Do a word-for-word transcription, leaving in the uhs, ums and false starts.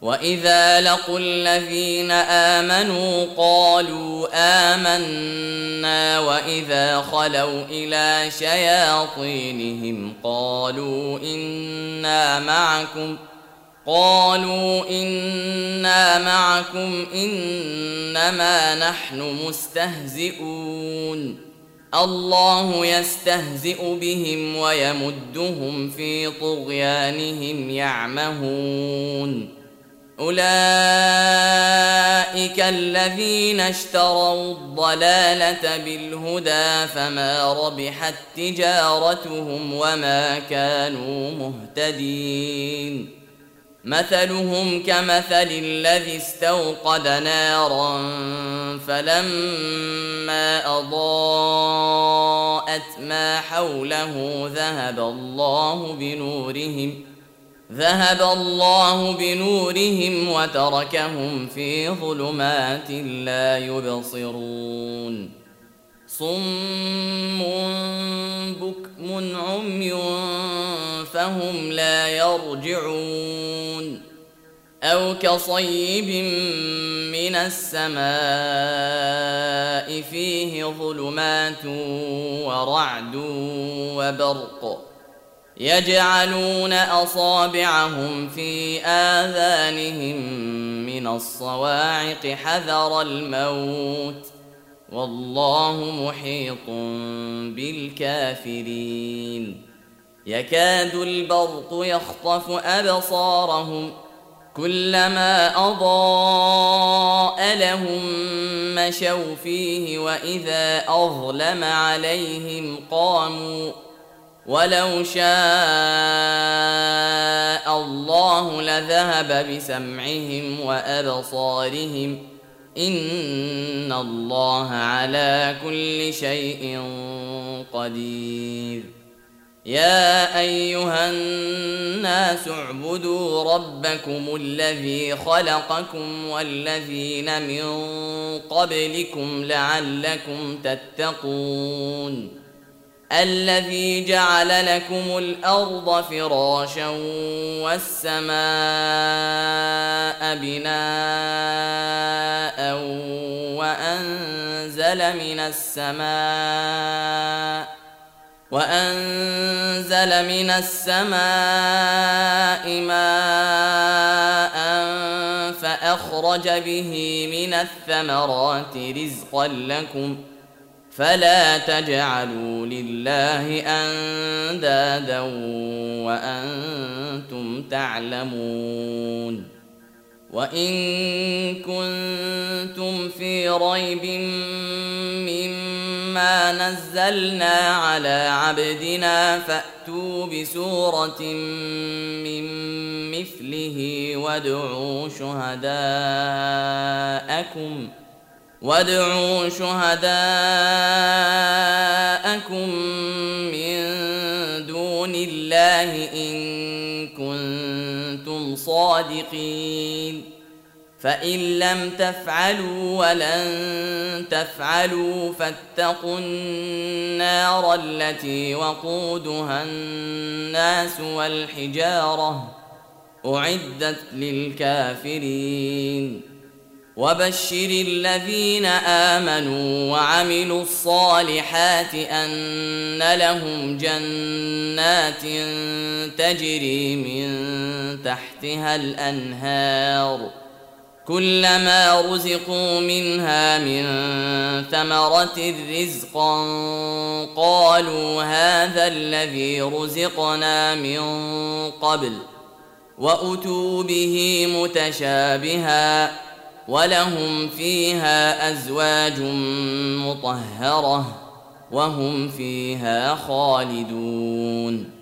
وإذا لقوا الذين آمنوا قالوا آمنا وإذا خلوا إلى شياطينهم قالوا إنا معكم قالوا إنا معكم إنما نحن مستهزئون الله يستهزئ بهم ويمدهم في طغيانهم يعمهون أولئك الذين اشتروا الضلالة بالهدى فما ربحت تجارتهم وما كانوا مهتدين مثلهم كمثل الذي استوقد نارا فلما أضاءت ما حوله ذهب الله بنورهم ذهب الله بنورهم وتركهم في ظلمات لا يبصرون صم بكم عمي فهم لا يرجعون أو كصيب من السماء فيه ظلمات ورعد وبرق يجعلون أصابعهم في آذانهم من الصواعق حذر الموت والله محيط بالكافرين يكاد البرق يخطف أبصارهم كلما أضاء لهم مشوا فيه وإذا أظلم عليهم قاموا ولو شاء الله لذهب بسمعهم وأبصارهم إن الله على كل شيء قدير يا أيها الناس اعبدوا ربكم الذي خلقكم والذين من قبلكم لعلكم تتقون الذي جعل لكم الأرض فراشا والسماء بناء وأنزل من السماء وأنزل من السماء ماء فأخرج به من الثمرات رزقا لكم فلا تجعلوا لله أندادا وأنتم تعلمون وإن كنتم في ريب مما نزلنا على عبدنا فأتوا بسورة من مثله وادعوا شهداءكم وادعوا شهداءكم من دون الله إن كنتم صادقين فإن لم تفعلوا ولن تفعلوا فاتقوا النار التي وقودها الناس والحجارة أعدت للكافرين وبشر الذين آمنوا وعملوا الصالحات أن لهم جنات تجري من تحتها الأنهار كلما رزقوا منها من ثمرة رزقا قالوا هذا الذي رزقنا من قبل وأتوا به متشابها ولهم فيها أزواج مطهرة وهم فيها خالدون